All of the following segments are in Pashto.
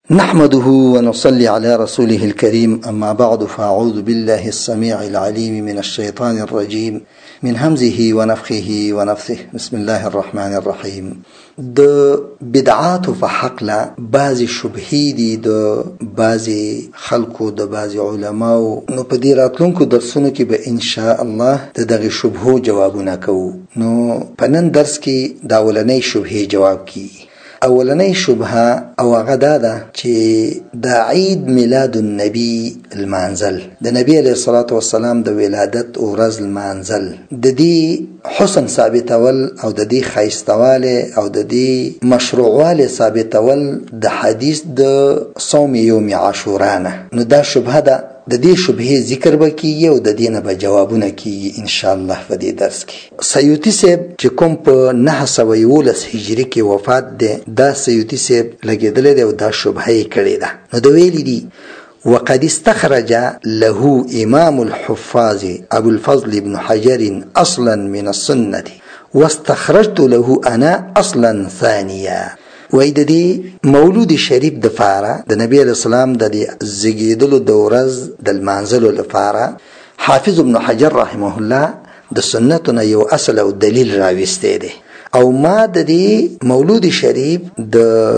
نحمده ونصلي على رسوله الكريم. أما بعد، فأعوذ بالله السميع العليم من الشيطان الرجيم من همزه ونفخه ونفثه. بسم الله الرحمن الرحيم. د بدعات په حق لا بعضی شبهې دي د بعضی خلکو د بعضی علماو. نو په دې راتلونکو درسونو کې به ان شاء الله دغه شبهو جوابونه کوو. نو په نن درس کې د اولنۍ شبهې جواب کیږي. اولنۍ شبهه او هغه ده چې د عید میلاد النبی المنزل، د نبی علیه الصلاة والسلام د ولادت ورځ المنزل، د دې حسن ثابتول او د دې ښایستواله او د دې مشروعواله ثابتول د حدیث د صوم یوم عاشورا نه. نو دا شبهه ده. د دې شبهې ذکر وکړي او د دې نه به جوابونه کیږي ان شاء الله په دې درس کې. سیوطي صاحب چې کوم په 911 هجری کې وفات دی، دا سیوطي صاحب لګېدلی دی او دا شبهه یې کړې ده. نو د ویلي دي وقد استخرج له امام الحفاظ ابو الفضل ابن حجر اصلا من السنه واستخرجت له انا اصلا ثانيا. وای د دې مولود شریف د فاره د نبی علیہ السلام د زیږیدلو د ورځ د المنزلو لپاره حافظ ابن حجر رحمه الله د سنتونو یو اصل او دلیل راوسته دی، او ما د دې مولود شریف د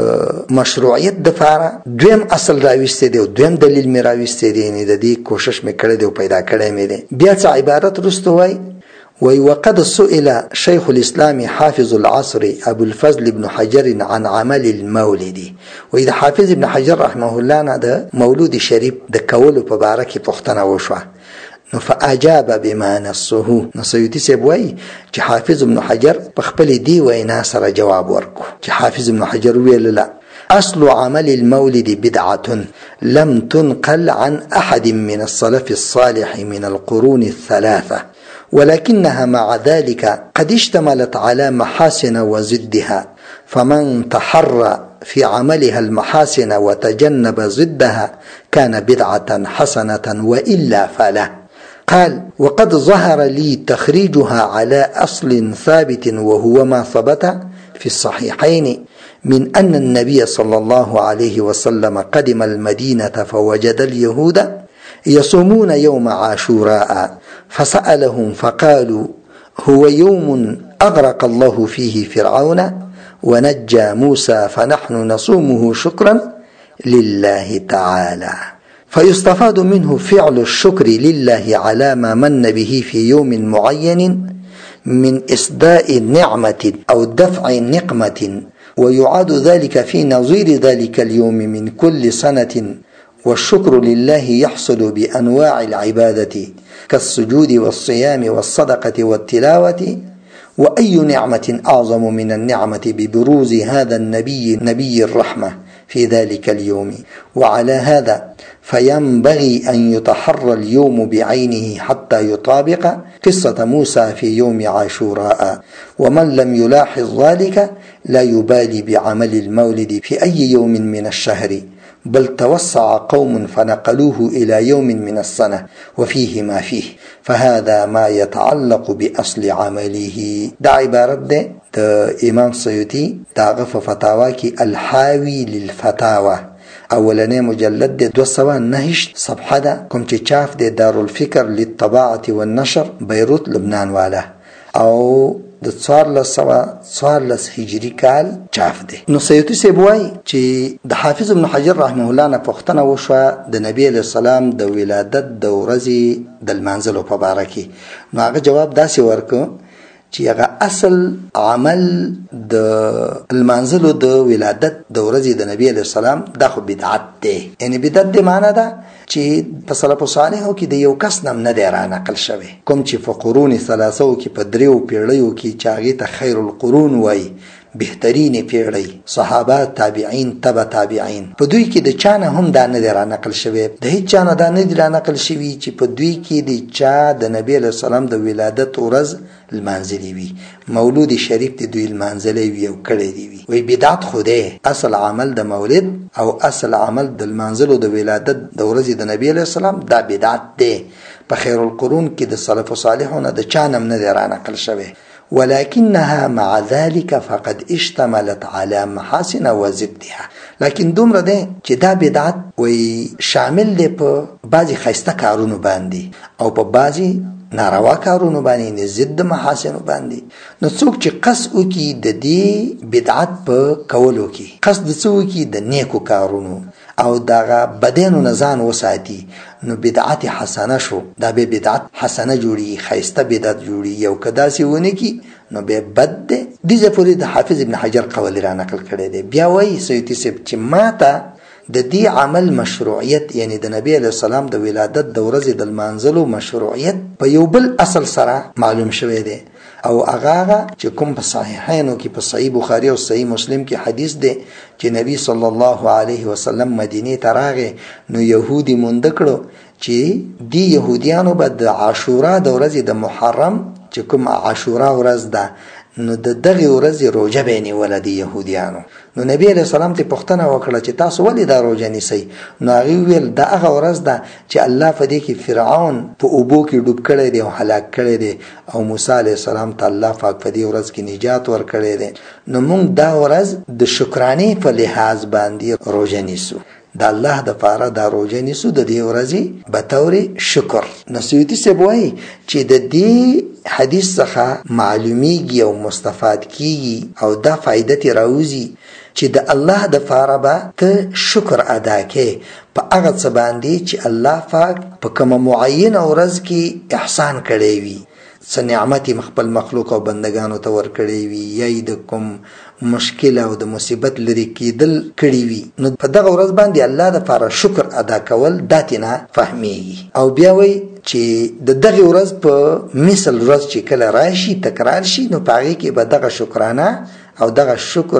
مشروعیت د فاره دویم اصل راوسته دی او دویم دلیل می راوسته دی. نه د دې کوشش می کړی دی او پیدا کړی می دی. بیا څه عبارت رستوي وقد سئل شيخ الإسلام حافظ العصر أبو الفضل بن حجر عن عمل المولد. وإذا حافظ ابن حجر رحمه الله نه د مولود شریف د کولو په باره کې پوښتنه وشوه. نو فاجاب بما نصه. نو سیوطي صاحب وایي چې حافظ ابن حجر په خپل دی وینا سره جواب ورکو چې حافظ ابن حجر ویل لا أصل عمل المولد بدعة لم تنقل عن أحد من السلف الصالح من القرون الثلاثة، ولكنها مع ذلك قد اشتملت على محاسن وضدها، فمن تحرى في عملها المحاسن وتجنب ضدها كان بدعة حسنة وإلا فلا. قال وقد ظهر لي تخريجها على أصل ثابت، وهو ما ثبت في الصحيحين من أن النبي صلى الله عليه وسلم قدم المدينة فوجد اليهود يصومون يوم عاشوراء فسألهم فقالوا هو يوم أغرق الله فيه فرعون ونجى موسى فنحن نصومه شكرا لله تعالى. فيستفاد منه فعل الشكر لله على ما من به في يوم معين من إسداء نعمة أو دفع نقمة، ويعاد ذلك في نظير ذلك اليوم من كل سنة. والشكر لله يحصل بأنواع العبادة كالسجود والصيام والصدقة والتلاوة، وأي نعمة أعظم من النعمة ببروز هذا النبي نبي الرحمة في ذلك اليوم. وعلى هذا فينبغي أن يتحرى اليوم بعينه حتى يطابق قصة موسى في يوم عاشوراء. ومن لم يلاحظ ذلك لا يبالي بعمل المولد في أي يوم من الشهر، بل توسع قوم فنقلوه إلى يوم من السنة وفيه ما فيه، فهذا ما يتعلق بأصل عمله. دا عبارت ده د امام سیوطي داغه په فتاوا کې الحاوی للفتاوى اولنې مجلد ده 209 صفحه ده، کوم چې چاپ ده دارالفکر للطباعه والنشر بیروت لبنان والا، او د 1414 هجری کال چاپ دی. نو سیوطي صاحب وایي چې د حافظ ابن حجر رحمه الله نه پوښتنه وشوه د نبی علیه السلام د ولادت د ورځې د المنزلو په باره کې. نو هغه جواب داسې ورکړ چې هغه اصل عمل د المنزلو د ولادت د ورځې د نبی علیه السلام دا خو بدعت دی. یعنی بدعت دی معنی ده چې په سلف صالحو کې د یو کس نام نه دی را نقل شوی، کوم چې په قرون ثلاثو کې په دریو پیړیو کې چې هغې ته خیر القرون وایي، بهترین پیړۍ، صحابه، تابعین، تبع تابعین، په دوی کې د چا نه هم دا نه دی را نقل شوی، د هیڅ چا نه دا نه دی را نقل شوي چې په دوی کې د چا د نبی علیه السلام د ولادت ورځ المنزلي وي، مولود شریف د دوی المنزلي وي او کړی دی وي. وی بدعت خو دی، اصل عمل د مولد او اصل عمل د المنزلو د ولادت د ورځې د نبی علیه السلام دا بدعت دی. په خیر القرون کې د سلف صالحونو د چا نه دی را نقل شوی. ولكنها مع ذلك فقد اشتملت على محاسن وزدها. لكن دومره ده چې دا بدعت وی شامل دی په بعضی خیسته کارونو باندې او په بعضی ناروا کارونو باندې ضد محاسن باندې. نو څوک چې قصد وکي د دې بدعت په کولو کې، قصد څوک د نیکو کارونو او دغه بدنو نزان وساتي، نو بدعت حسنه شو، دا به بدعت حسنه جوړي، خیسته بدعت جوړي. یو کدا سی ونه کی نو به بد ده. دغه پوری د حافظ ابن حجر قول را نقل کړی دی. بیا وایي سیوطي صاحب چې ماته د دې عمل مشروعیت، یعنی د نبی علیہ السلام د ولادت د ورځې د لمانځلو مشروعیت په یو بل اصل سره معلوم شوی دی، او هغه چې کوم په صحیحینو کې په صحیح بخاری او صحیح مسلم کې حدیث دی چې نبی صلی الله علیه وسلم مدینه ته راغی، نو يهودي مونږ کړو چې دی يهوديانو به د عاشورا د ورځې د محرم چې کوم عاشورا ورځ ده، نو د دغه ورځې روزه بیني ولدي يهوديانو. نو نبی علیہ السلام ته پوښتنه وکړه چې تاسو ولې دا روزه نیسئ؟ نو هغه ویل دا هغه ورځ ده چې الله په دې کې فرعون په اوبو کې ډوب کړی دی او هلاک کړی دی، او موسی علیہ السلام ته الله پاک په دې ورځ کې نجات ورکړی دی. نو موږ دا ورځ د شکرانې په لحاظ باندې روزه نیسو، د الله د پاره دا روزه نیسو د دې ورځې به تور شکر. نو سیوطي صاحب وایي چې د دې حدیث څخه معلومیږي او مستفاد کیږي او دا فائدہ تی راوځي چې د الله د پاره به ته شکر ادا کې په هغه څه باندې چې الله پاک په کومه معینه ورځ کې احسان کړی وي، څه نعمت خپل مخلوق او بندگانو ته ورکړی وي، یا د کوم مشکل او د مصیبت لري کېدل کړی وي، نو په دغه ورځ باندې الله د لپاره شکر ادا کول داتینه فهميږي. او بیا وایي چې د دغه ورځ په مثل ورځ چې کله راشي تکرار شي، نو په هغه کې به دغه شکرانه او دغه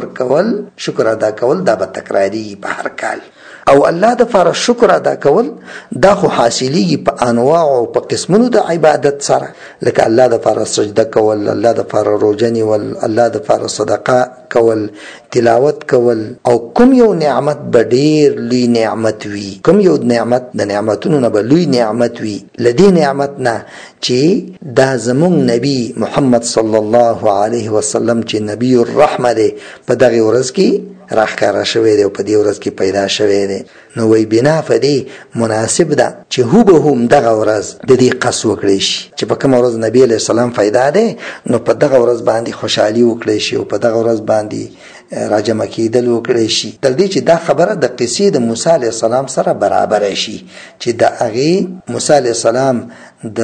شکر ادا کول دا به تکراری په هر کال. او الله د لپاره شکر ادا کول دا خو حاصلېږي په انواع او په قسمونو د عبادت سره، لکه الله د لپاره سجده کول، الله د لپاره روزه نیول، الله د لپاره صدقه کول، تلاوت کول. او کوم یو نعمت به ډیر لوی نعمت وي، کوم یو نعمت د نعمتونو نه به لوی نعمت وي، لدې نعمت نه چې دا زمونږ نبی محمد صلی الله علیه وسلم چې نبی الرحمه دی په دغه ورځ کې راخکاره شوی دی او په دې ورځ کې پیدا شوی دی. نو وی بنا فدی مناسب ده چې هو به هم دغه ورځ د دې قص وکړي شي چې په کوم ورځ نبی علیہ السلام پیدا دی، نو په دغه ورځ باندې خوشحالي وکړي شي او په دغه ورځ باندې راجمع کېدل وکړي شي، تر دې چې دا خبره د قصې د موسی علیہ السلام سره برابر شي چې د هغه موسی علیہ السلام د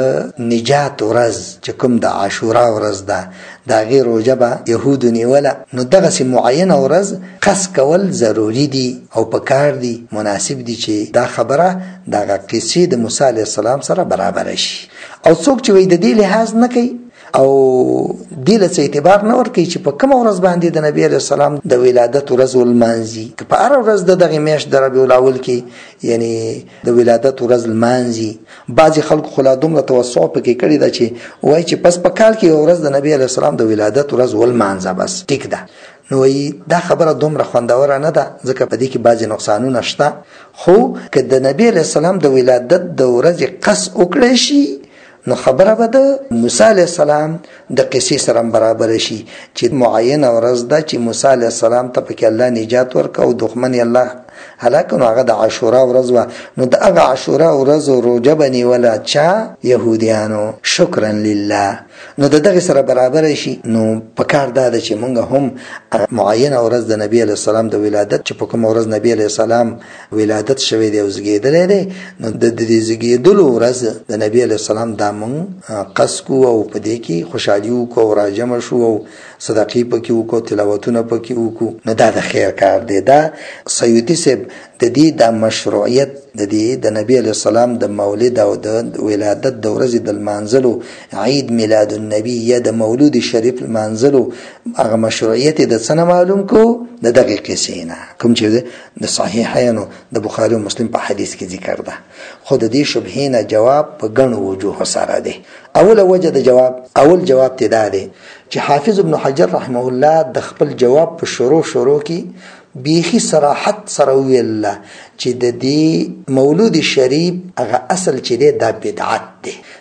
نجات ورځ چې کوم د عاشورا ورځ ده، دا غیر روزه به يهود نیوله. نو دغه سي معینه ورځ قص کول ضروری دي او پکار دي، مناسب دي چې دا خبره دغه قصې د موسی علیہ السلام سره برابر شي. او څوک چې وي د دې لحاظ نه کوي او دې له اعتبار نه ورکوي چې په کوم ورځ باندې د نبی علیہ السلام د ولادت ورځ ولمانځي، که په هر ورځ د دغه میاشت د ربیع الاول کې یعنی د ولادت ورځ لمانځي. بعضی خلکو خلا دومره توسع پکې کړی دا چې وایي چې پس په کال کې یو ورځ د نبی علیہ السلام د ولادت ورځ ولمانځه، بس ټیک ده. نو دا خبره دومره خوندوره نه ده، ځکه په دې کې بعضی نقصانونه شته. خو که د نبی علیہ السلام د ولادت د ورځې قص وکړی شي، نو خبره به د موسی علیہ السلام د قصې سره برابر شي چې معینه ورځ ده چې موسی علیہ السلام ته پکې الله نجات ورکړ او دښمن الله هلاک، نو هغه د عاشورا ورځ و. نو د هغه عاشورا ورځ روزه بنیوله چا؟ يهوديانو، شکرا لله. نو د دغه سره برابر شي. نو په کار دا چې مونږ هم معینه ورځ د نبی علیہ السلام د ولادت چې په کوم ورځ نبی علیہ السلام ولادت شوی دی او زیږیدلی دی، نو د دې زیږیدلو ورځ د نبی علیہ السلام دا مونږ قص کو او په دې کې خوشحالي وکړو او راجمع شو او صدقې پکې وکړو، تلاوتونه پکې وکړو. نو دا د خیر کار دی. دا سیوطي صاحب د دې د مشروعیت د نبی علیہ السلام د مولد او د ولادت د ورځې د لمانځلو، عید میلاد النبی یا د مولود شریف لمانځلو هغه مشروعیت د څه معلوم کو؟ د دغه قصې نه، کوم چې د صحیحینو د بخاری او مسلم په حدیث کې ذکر ده. خو د دې شبهې نه جواب په ګڼو وجوه سره دی. اول وجه د جواب ته دا دی چې حافظ ابن حجر رحمه الله د خپل جواب په شروع کې بیخي صراحت سره ویل چې د دې مولود شریف هغه اصل چې دی دا بدعت دی،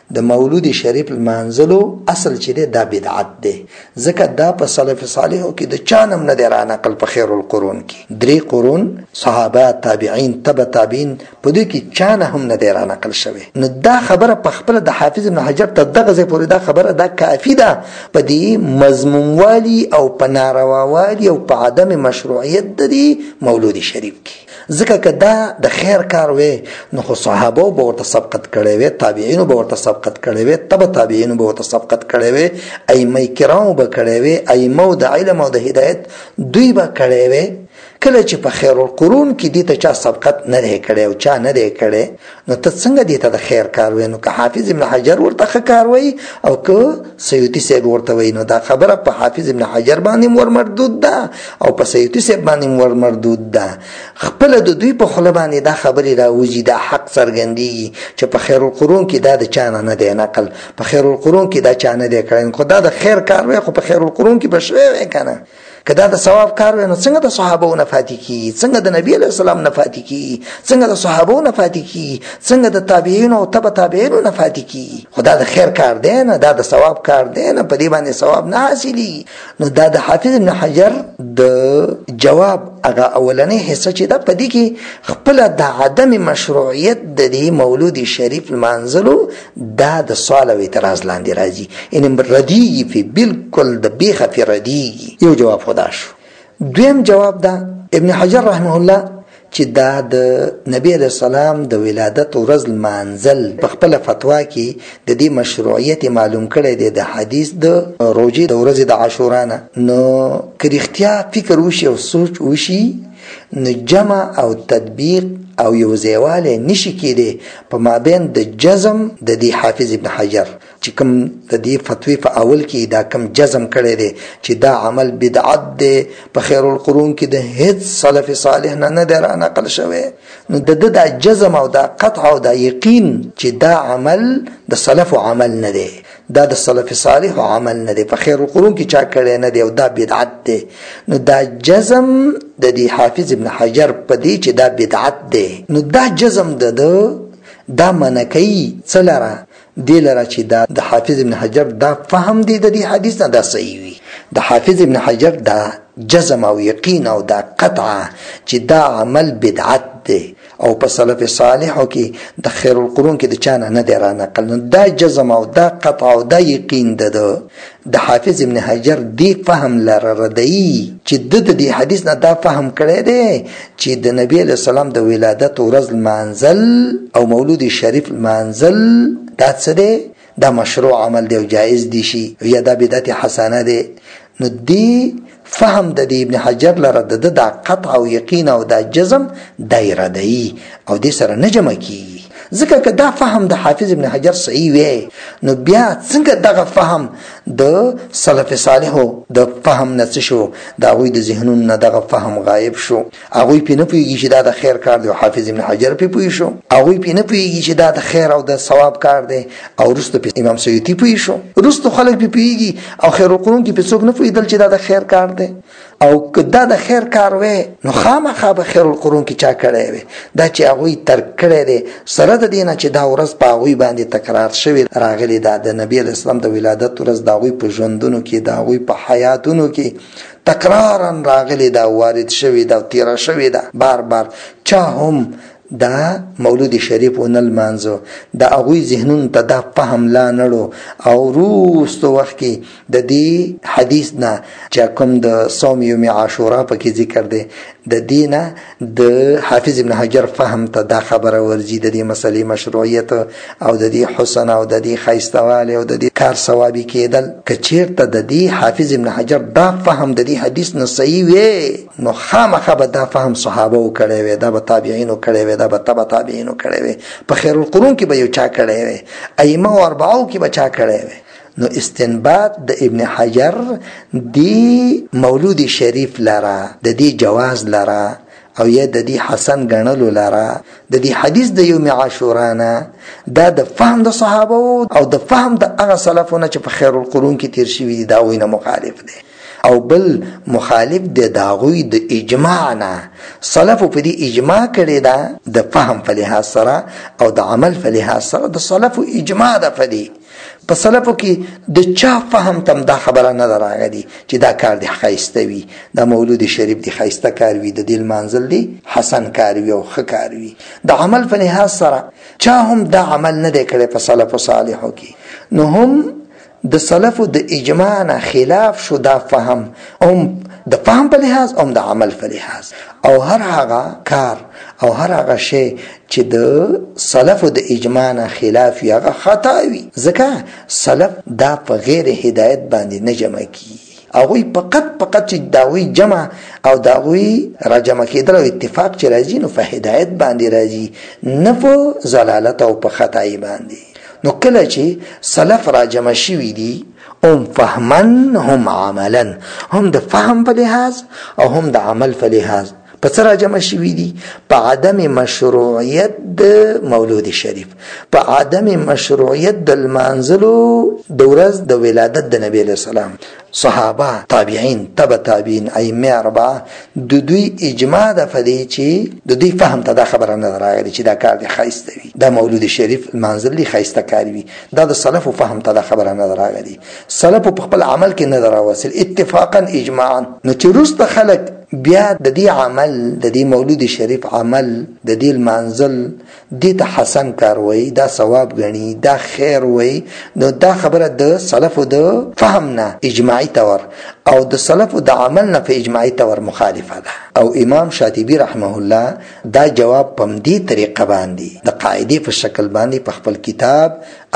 د مولود شریف منزلو اصل چې دا بدعت دی، ځکه دا په سلف صالحو کې د چانم نه دی را نقل. په خیر القرون کې 3 قرون صحابه تابعین تبع تابعین په دې کې چانه هم نه دی را نقل شوی. نو دا خبره په خپل د حافظ ابن حجر ته دغه ځای پورې دا خبره دا کافی ده په دې مضمونوالي او په نارواوالي او په عدم مشروعیت د دې مولود شریف کې. ځکه که دا د خیر کار وي نو خو صحابه به ورته سبقت کړی وي، تابعینو به ورته سبقت کړی وي، تبع تابعینو به ورته سبقت کړی وي، ائمه کرام به کړی وي، ائمه د علم او د هدایت دوی به کړی وي. کله چې په خیر القرون کې دې ته چا سبقت نه دی کړی او چا نه دی کړی نو ته څنګه دې ته د خیر کار وي؟ نو که حافظ ابن حجر ورته ښه کار وي او که سیوطي صاحب ورته وي نو دا خبره په حافظ ابن حجر باندې ور مردود ده او په سیوطي صاحب باندې ور مردود ده. خپل د دوی په خوله باندې دا خبرې راوځي، دا حق څرګندېږي چې په خیر القرون کې دا د چا نه دی نقل، په خیر القرون کې دا چا نه دی کړی. خو دا د خیر کار وي خو په خیر القرون کې به شوی وي که نه؟ که دا د ثواب کار وي نو څنګه د صحابو نه فاتې کیږي، څنګه د نبی علیه السلام نه فاتې کیږي، څنګه د صحابو نه فاتې کیږي، څنګه د تابعینو او تبع تابعینو نه فاتې کیږي؟ خو دا د خیر کار دی نه، دا د ثواب کار دی نه، په دې باندې ثواب نه حاصلېږي. نو دا د حافظ ابن حجر د جواب هغه اولنۍ حصه چې ده په دې کې خپله د عدم مشروعیت د دې مولود شریف لمانځلو دا د سوال او اعتراض لاندې راځي، یعنې ردیږي پې بالکل د بیخه پې ردیږي. یو جواب خدا شو. دویم جواب ده ابن حجر رحمه الله چې دا د نبی علیه السلام د ولادت ورځ لمانځل په خپله فتوا کې د دې مشروعیت معلوم کړی دی د حدیث د روژې د ورځې د عاشورا نه. نو که رښتیا فکر وشي او سوچ وشي نو جمع او تطبیق او یو ځایوالی نشي کېدی په مابین د جزم د دې حافظ ابن حجر چې کوم د دې فتوی په اول کې دا کوم جزم کړی دی چې دا عمل بدعت دی په خیر القرون کې د هیڅ سلف صالح نه دی را نقل شوی. نو د ده دا جزم او دا قطع او دا یقین چې دا عمل د سلف عمل نه دی، دا د سلف صالح عمل نه دی، په خیر القرون کې چا کړی نه دی او دا بدعت دی. نو دا جزم د دې حافظ ابن حجر په دې چې دا بدعت دی نو دا جزم دا منکې څه لره دی لره چې دا د حافظ ابن حجر دا فهم دی د دې حدیث نه دا صحیح وي. د حافظ ابن حجر دا جزم او یقین او دا قطع چې دا عمل بدعت دی او په سلف صالحو کې د خیر القرون کې د چانه نه دی را نقل. نو دا جزم او دا قطع او دا یقین د حافظ ابن حجر دی فهم لره ردی چې د دې حدیث نه دا فهم کړی دی چې د نبی علیه السلام د ولادت ورځ لمانځل او مولود شریف لمانځل دا څه دی؟ دا مشروع عمل دی او جایز دی شي یا دا بدعت حسنه دی. نو دی فهم د ابن حجر لره د قطع او یقین او دا جزم دایره دی او دې سره نه جمع کیږي. ځکه که دا فهم د حافظ ابن حجر صحیح وي نو بیا څنګه دغه فهم د سلف صالحو د فهم نه څه شو؟ د هغوی د ذهنونو نه دغه فهم غایب شو. هغوی پې نه پوهېږي چې دا د خیر کار دی او حافظ ابن حجر پې پوه شو. هغوی پې نه پوهېږي چې دا د خیر او د ثواب کار دی او وروسته پې امام سیوطي پوه شو. وروسته خلک پې پوهېږي او خیر القرون کې پې څوک نه پوهېدل چې دا د خیر کار دی. او که دا د خیر کار وي نو خامخا به خیر القرون کې چا کړی وي دا چې هغوی ترک کړی دی سره د دې نه چې دا ورځ په هغوی باندې تکرار شوې راغلې ده. د نبي علیه السلام د ولادت ورځ د هغوی په ژوندونو کې د هغوی په حیاتونو کې تکرارا راغلې ده، وارد شوې ده، تیره شوې ده. بار بار چا هم دا مولود شریف ونه لمانځو، د هغوی ذهنونو ته دا فهم لا نړو او وروسته وخت کې د دې حدیث نه چې کوم د صوم یوم عاشورا پکې ذکر دی د دې نه د حافظ ابن حجر فهم ته دا خبره ورځي د دې مسلې مشروعیت او د دې حسن او د دې ښایستهوالی او د دې کار ثوابي کېدل. که چېرته د دې حافظ ابن حجر دا فهم د دې حدیث نه صحیح وي نو خامخا به دا فهم صحابه کړی وي، دا به تابعینو کړی وي، دا به تبع تابعینو کړی وي، په خیر القرون کې به یو چا کړی وي، ائمه او اربعو کې به چا کړی وي. نو استنباط د ابن حجر دی مولود شریف لره د دې جواز لره او یا د دې حسن ګڼلو لره د دې حدیث د یوم عاشورا نه دا د فهم د صحابه او د فهم د هغه سلفونه چې په خیر القرون کې تیر شوي دي دا وینه مخالف دی. او بل مخالف دی داغوی د اجماع نه. سلفو په دې اجماع کړی دا د فهم په لحاظ سره او د عمل په لحاظ سره. د سلفو اجماع ده په دې. په سلفو کې د چا فهم تم دا خبره نه راغلی چې دا کار دی ښایسته وي، دا مولود شریف دی ښایسته کار وي، د دې منزل دی حسن کار وي او ښه کار وي. د عمل په لحاظ سره چا هم دا عمل نه دی کړی په سلفو صالحو کې، نو هم د سلفو د اجماع نه خلاف شو دا فهم، هم د فهم په لحاظ او د عمل په لحاظ. او هر هغه کار او هر هغه شی چې د سلفو د اجماع نه خلاف وي هغه خطا وي، ځکه سلف دا په غیر هدایت باندې نه جمع کیږي. هغوی فقط چې داوی جمع او داوی را جمع کېدل او اتفاق چې راځي نو په هدایت باندې راځي، نه په ضلالت او په خطای باندې. نو کله چې سلف را جمع شوي دي هم فهمن هم عملا، هم د فهم په لحاظ او هم د عمل په لحاظ، په څه را جمع شوي دي؟ په عدم مشروعیت د مولود شریف، په عدم مشروعیت د لمانځلو د ورځ د ولادت د نبی علیه السلام. صحابه، تابعین، تبع تابعین، ائمه اربعه د دوی اجماع ده په دې چې د دوی فهم ته دا خبره نه راغلي چې دا کار دی ښایسته وي، دا مولود شریف منزل دی ښایسته کار وي. دا د سلفو فهم ته دا خبره نه راغلي، سلفو په خپل عمل کې نه راوصل اتفاقا اجماعا. نو چې وروسته خلک بیا د دې عمل د دې مولود شریف عمل د دې منزل دې ته حسن کار وای، دا ثواب غني، دا خیر وای، نو دا خبره د سلفو د فهم نه اجماعي تور او د سلفو د عمل نه په اجماعي تور مخالفه ده. او امام شاطبی رحمه الله دا جواب پم دې طریقه باندې د قاعده په شکل باندې په خپل کتاب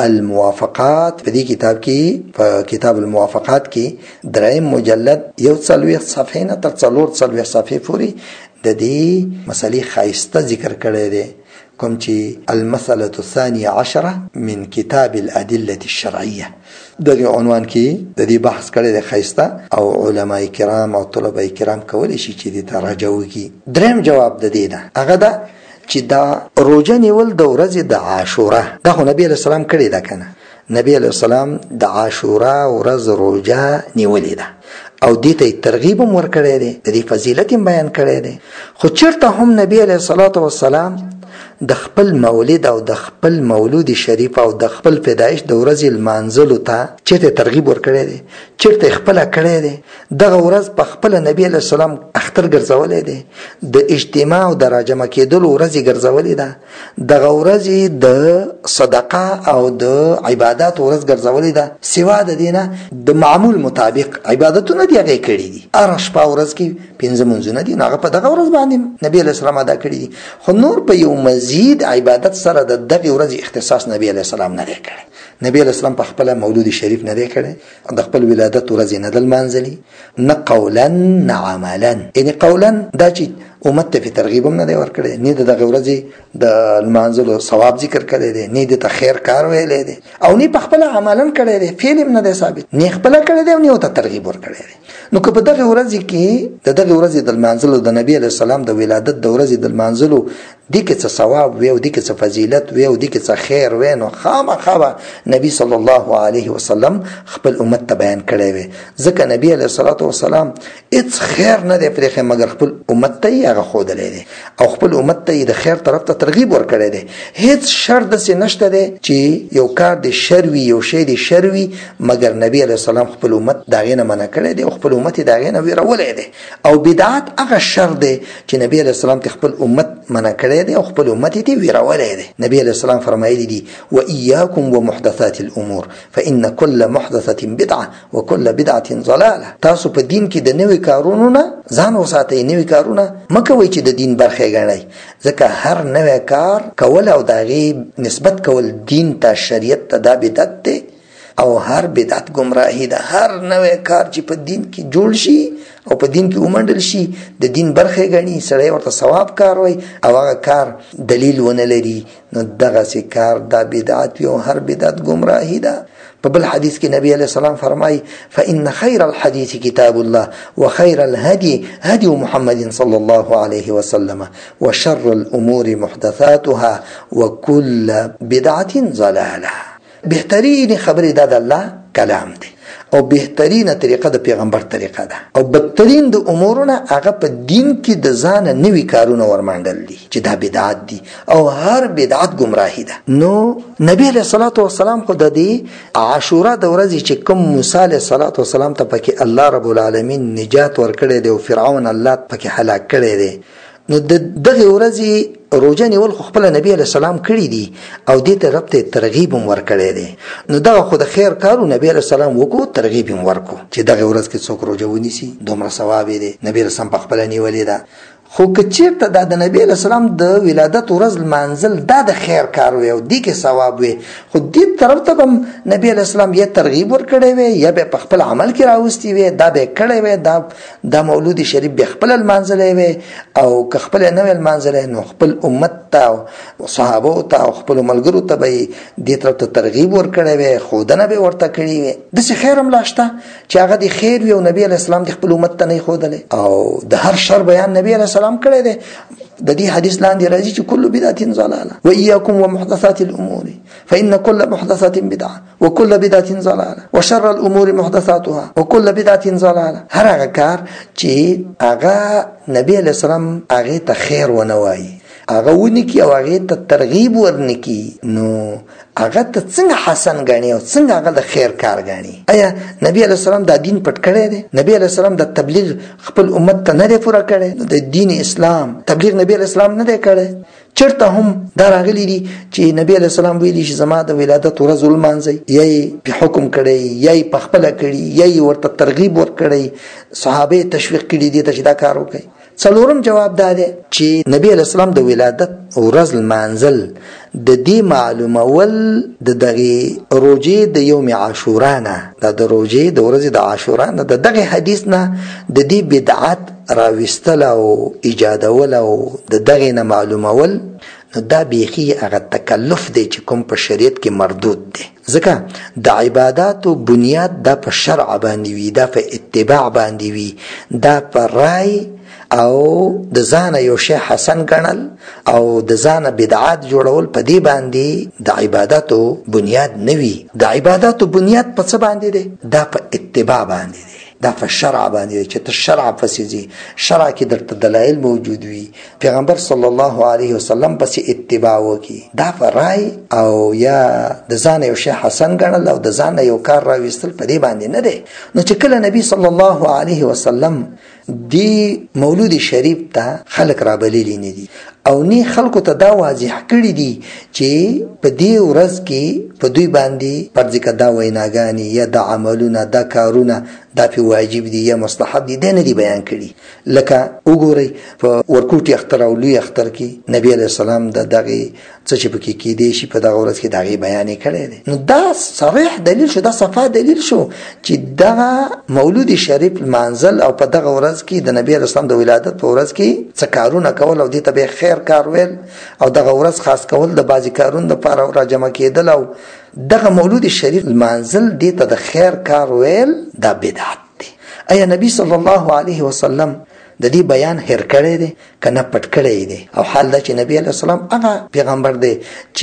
الموافقات، په دې کتاب کې په کتاب الموافقات کې دریم مجلد 140 صفحې نه تر 440 صفحې پورې د دې مسلې خاصه ذکر کړی دی، کوم چې المسألة الثانية عشرة من كتاب الأدلة الشرعية د دې عنوان کې د دې بحث کړی دی خاصه، او علماء کرام او طلبه کرام کولی شي چې دې تراجع وکړي. دریم جواب د دې نه هغه ده چې دا روزه نیول د ورځې د عاشورا دا خو نبی علیہ السلام کړی دا کنه. نبی علیہ السلام د عاشورا ورځ روزه نیولې ده او دې ته ترغیب هم ورکړی دی، د دې فضیلت هم بیان کړی دی. خو چېرته هم نبی علیہ الصلوۃ والسلام د خپل مولد او د خپل مولود شریف او د خپل پیدایش د ورځې لمانځلو ته چېرته ترغیب ورکړی دی، چېرته خپله کړی دی. دغه ورځ په خپله نبی علیه السلام اختر ګرځولی دی، د اجتماع او د راجمع کېدلو ورځې ګرځولې ده، دغه ورځې د صدقه او د عباداتو ورځ ګرځولې ده. سوا د دې نه د معمول مطابق عبادتونه دي هغې کړي دي. هره شپه ورځ کې 5 منځونه دي، هغه په دغه ورځ باندې نبی علیه السلام ادا کړي دي. خو نور په یو مزید عبادت سره د دغه ورځې اختصاص نبی علیه السلام نه دی کړی. نبی علیه السلام په خپل مولود شریف نه دی کړی، د خپل ولادت ورځ نه دل منځلي، نه قولا نه عملا. یعنی قولا دا چې امت ته ترغیب هم نه دی ورکړی، نه د دغه ورځې د لمانځلو ثواب ذکر کړی دی، نه د خیر کار ویلی دی، او نه په خپل عملا کړی دی، فعل هم نه دی ثابت، نه خپل کړی دی او نه ته ترغیب ورکړی دی. نو که په دغه ورځ کې د دغه ورځې د لمانځلو د نبی علیه السلام د ولادت د ورځې د لمانځلو دې کې څه ثواب وي او دې کې څه فضیلت وي او دې کې څه خیر وي، نو خامخا نبی صلی الله علیه وسلم خپل امت ته بیان کړی وي. ځکه نبی علیه الصلاة والسلام هیڅ خیر نه دی پرېښی مګر خپل امت ته یې هغه ښودلی دی او خپل امت ته یې د خیر طرف ته ترغیب ورکړی دی. هیڅ شر داسې نشته دی چې یو کار د شر وي، یو شی د شر وي، مګر نبی علیه السلام خپل امت د هغې نه منع کړی دی او خپل امت یې د هغې نه ویرولی دی. او بدعت هغه شر دی چې نبی علیه السلام ته خپل امت منع کړی دی او خپل امت یې ویرولی دی. نبی علیه السلام فرمایلی دی وإياكم ومحدثات الأمور فإن كل محدثة بدعة وكل بدعة ضلالة. تاسو په دین کې د نوې کارونو نه ځان وساتئ، نوې کارونه مه کوئ چې د دین برخې ګڼئ، ځکه هر نوې کار کول او د هغې نسبت کول دین ته، شریعت ته، دا بدعت دی او هر بدعت گمراهی ده. هر نوې کار چې په دین کې جوړ شي او په دین کې ومنډل شي د دین برخې ګڼي، سړی ورته ثواب کار وای او هغه کار دلیل ونه لري، نو دغسې کار دا بدعت وي او هر بدعت گمراهی ده. په بل حدیث کې نبی علیہ السلام فرمای فإن خیر الحدیث کتاب الله وخیر الهدی هدی محمد صلی الله علیه وسلم وشر الامور محدثاتها وكل بدعة ضلاله. بهترین خبرې دا د الله کلام دی او بهترینه طریقه د پیغمبر طریقه ده او بدترین د امورونه هغه په دین کې د ځان نوي کارونه ورمانډل دي چې دا بدعت دي او هر بدعت گمراهی ده. نو نبی علیہ الصلوۃ والسلام خو د دې عاشورا د ورځې چې کوم موسی علیہ الصلوۃ والسلام ته پکې الله رب العالمین نجات ورکړي دی او فرعون الله پکې هلاک کړي دی، نو دغه ورځې روزه نیول خو خپل نبی علیہ السلام کړی دي او دې طرف ته ترغیب هم ورکړی دی. نو دغه خو د خیر کارو نبی علیہ السلام وکړو، ترغیب هم ورکو چې دغه ورځ کې څوک روزه ونیسي دومره ثواب دی. نبی علیہ السلام په خپل نیولې ده. خو کچیرته د نبی علیہ السلام د ولادت ورځ منزل دا د خیر کار وي او دې کې ثواب وي، خو دې طرف ته هم نبی علیہ السلام یا ترغیب ورکړی وي یا به په خپل عمل کې راوستي وي، دا به کړی وي، دا مولود شریف به خپل منزل وي او که خپل نه ویل منزل نو خپل امت ته او صحابه ته او خپل ملګرو ته به دې طرف ته ترغیب ورکړی وي، خودنه به ورته کړی وي. د څه خیر هم لاشته چې هغه د خیر وي او نبی علیہ السلام د خپل امت ته نه خودلې او د هر شر بیان نبی علیہ السلام کړی دی. د دې حدیث لاندې راځي چې کل بدعت ضلاله واياكم ومحدثات الامور فان كل محدثه بدعه وكل بدعه ضلاله وشر الامور محدثاتها وكل بدعه ضلاله. هر هغه کار چې هغه نبی علیہ السلام هغه ته خیر ونوایي، هغه ونکي او هغه ته ترغیب ورنکي، نو هغه ته څنګه حسن غني او څنګه هغه د خیر کار غني؟ آیا نبی علیہ السلام دا دین پټ کړی دی؟ نبی علیہ السلام د تبلیغ خپل امت ته نه دی پوره کړی؟ د دین اسلام تبلیغ نبی علیہ السلام نه دی کړی؟ چرته هم دا راغلی دي چې نبی علیہ السلام ویلي چې زما د ولادت ورځ ولمانځي، یا یې په حکم کړی یا یې په خپله کړي یا یې ورته ترغیب ورکړی، صحابه تشویق کړي دي ته چې دا کار وکړي. څلورم جواب دا دی چې نبی علیہ السلام د ولادت ورځ لمانځل د دې معلومول د دغه روزې د یوم عاشورا نه، د روزې د ورځې د عاشورا نه، د دغه حدیث نه د دې بدعت راوستل او ایجادول او د دغه نه معلومول، نو دا بیخي هغه تکلف دی چې کوم په شریعت کې مردود دی. ځکه د عباداتو بنیاد دا په شرع باندې وي، دا په اتباع باندې وي، دا په رای او د ځان یو شی حسن ګڼل او د ځان بدعات جوړول په دې باندې د عبادتو بنیاد نه وي. د عبادتو بنیاد په څه باندې دی؟ دا په اتباع باندې دی، دا په شرع باندې دی چې ته شرع پسې ځي، شرع کې درته دلایل موجود وي، پیغمبر صلی الله علیه وسلم پسې اتباع وکړي. دا په رای او یا د ځان یو شی حسن ګڼل او د ځان یو کار راوستل په دې باندې نه دی. نو چې کله نبی صلی الله علیه وسلم دی مولود شریف ته خلق را بللی نه دي او نه خلکو ته دا واضح کړی دي چې په دې ورځ کې په دوی باندې فرض کدا ویناګانی یا د عملونه د کارونه دا په واجب دي یا مستحب دي نه دي بیان کړي. لکه وګورئ په ورکوټي اختر او لوی اختر کې نبی علیہ السلام دغه څه چې پکې کې دي شي په دغه ورځ کې دغه بیان کړي دي. نو دا صریح دلیل شو، دا صفه دلیل شو چې دغه مولود شریف منزل او په دغه ورځ کې د نبی رسول الله د ولادت په ورځ کې څه کارونه کول او دې ته به خیر کار ویل او دغه ورځ خاص کول د بازي کارون لپاره را جمع کېدل او دغه مولود شریف منزل دې ته د خیر کار ویل دا بدعت دی. ایا نبی صلی الله علیه وسلم د دې بیان هر کړی دی کنه پټ کړی دی؟ او حال دا چې نبی علیہ السلام هغه پیغمبر دی چې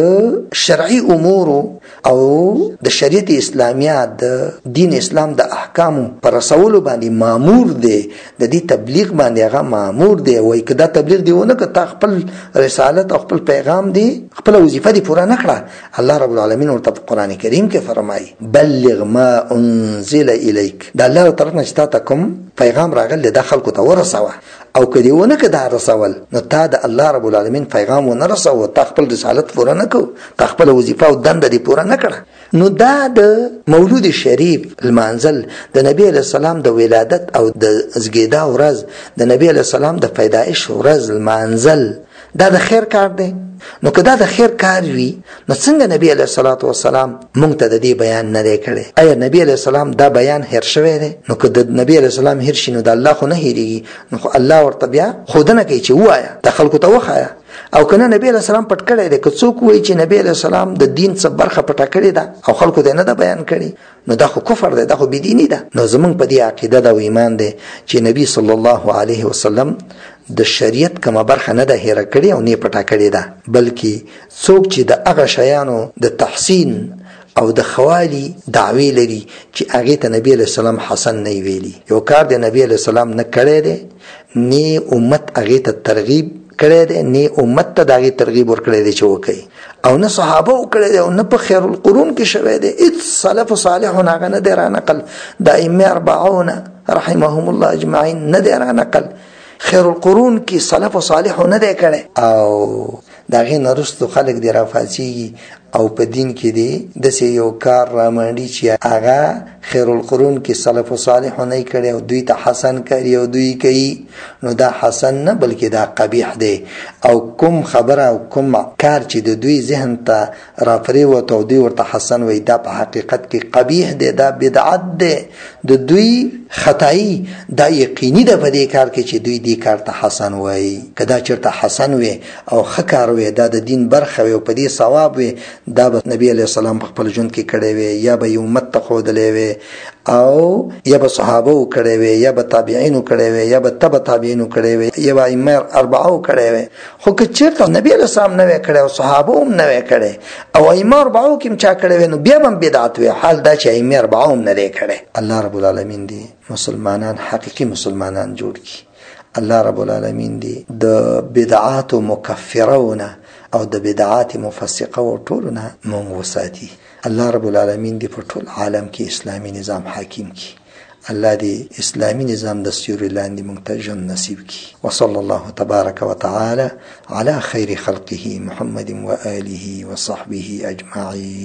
د شرعي امور او د شریعت اسلامیه د دین اسلام د احکام پر رسول باندې مامور دی، د دې تبلیغ باندې هغه مامور دی. وای کدا تبلیغ دیونه که خپل رسالت او خپل پیغام دی خپل وظیفه دی پوره نکړه، الله رب العالمین ورته په قران کریم کې فرمایي بلغ ما انزل الیک، د الله تعالی نه چې کوم پیغام راغلی د خلکو ته ورسوه او کدی ونه کدا رسول نو تا د الله رب العالمین پیغام ونه رسو، تا خپل رسالت پوره نکو، تا خپل وظیفه او دنده دی پوره نکړه. نو دا د مولود شریف المنزل د نبی علیہ السلام د ولادت او د زګیدا ورځ د نبی علیہ السلام د پیدائش ورځ المنزل دا د خیر کار دی. نو که دا د خیر کار وي نو څنګه نبی علیہ الصلوۃ والسلام مونږ ته د دې بیان نه دی کړی؟ آیا نبی علیہ السلام دا بیان هیر شوی دی؟ نو که د نبی علیہ السلام هیر شي نو د الله خو نه هیریږي، نو الله ورته بیا خودنه کوي چې وایا د خلکو ته وخایا. او کنه نبی علیہ السلام پټ کړی دی، که څوک وایي چې نبی علیہ السلام د دین څخه برخه پټه کړې ده او خلکو ته نه ده بیان کړي، نو دا خو کفر دی، دا خو بيدینی ده. نو زمونږ په دې عقیده دا ایمان دی چې نبی صلی الله علیه وسلم د شریعت کومه برخه نه ده هېره کړې او نه پټه کړې ده، بلکې څوک چې د هغه شیانو د تحسین او د خوالي دعوی لري چې هغه ته نبی علیہ السلام حسن نه ویلي. یو کار د نبی علیہ السلام نه کړی دی، نه امت هغه ته ترغیب کړی دی، نه امت ته دغه ترغیب ورکړی دی چې وکړي، او نه صحابه وکړي دی، او نه په خیر القرون کې شوی دی. اذ سلف صالح هغه نه دی را نقل، د ائمه 40 رحمهم الله اجمعین نه دی را نقل، خیر القرون کې سلف صالح نه دی کړی. او دغه نرستو خلک دی رافاسی او په دین کې دی د سې یو کار را منډي چې هغه خیر القرون کې سلف صالح نه کړي او دوی ته حسن کوي او دوی کوي، نو دا حسن نه بلکې دا قبیح دی. او کوم خبره او کوم کار چې د دوی ذهن ته را پریوت او دوی ورته حسن وي، دا په حقیقت کې قبیح دی، دا بدعت دی، د دوی خطایی دا یقیني ده په دې کار کې چې دوی دې کار ته حسن وایي. کدا چرته حسن وي او خکار وي، دا د دین برخه وي او په دې ثواب وي، دا به نبی علیہ السلام په خپل ژوند کې کړی وي، یا به امت ته ښودلی وي، او یا به صحابه کړی وي، یا به تابعین کړی وي، یا به تبع تابعین کړی وي، یا به ائمه 40 کړی وي. خو که چېرته نبی علیہ السلام نه وی کړی او صحابه هم نه وی کړی او ائمه 40 کې هم چا کړی وي، نو بیا هم بدعت وي. حال دا چې ائمه 40 هم نه دی کړی. الله رب العالمین دی مسلمانان حقیقي مسلمانان جوړ کړي. الله رب العالمین دی د بدعات مکفرونه او د بدعات مفسقه او ټولونه مونږ وساتي. الله رب العالمین دی په ټول عالم کې اسلامي نظام حاکم کی. الله دی اسلامي نظام د سیوري لاندې مونږ ته ژوند نصیب کی. وصلی الله تبارک وتعالى على خير خلقه محمد وآله وصحبه اجمعين.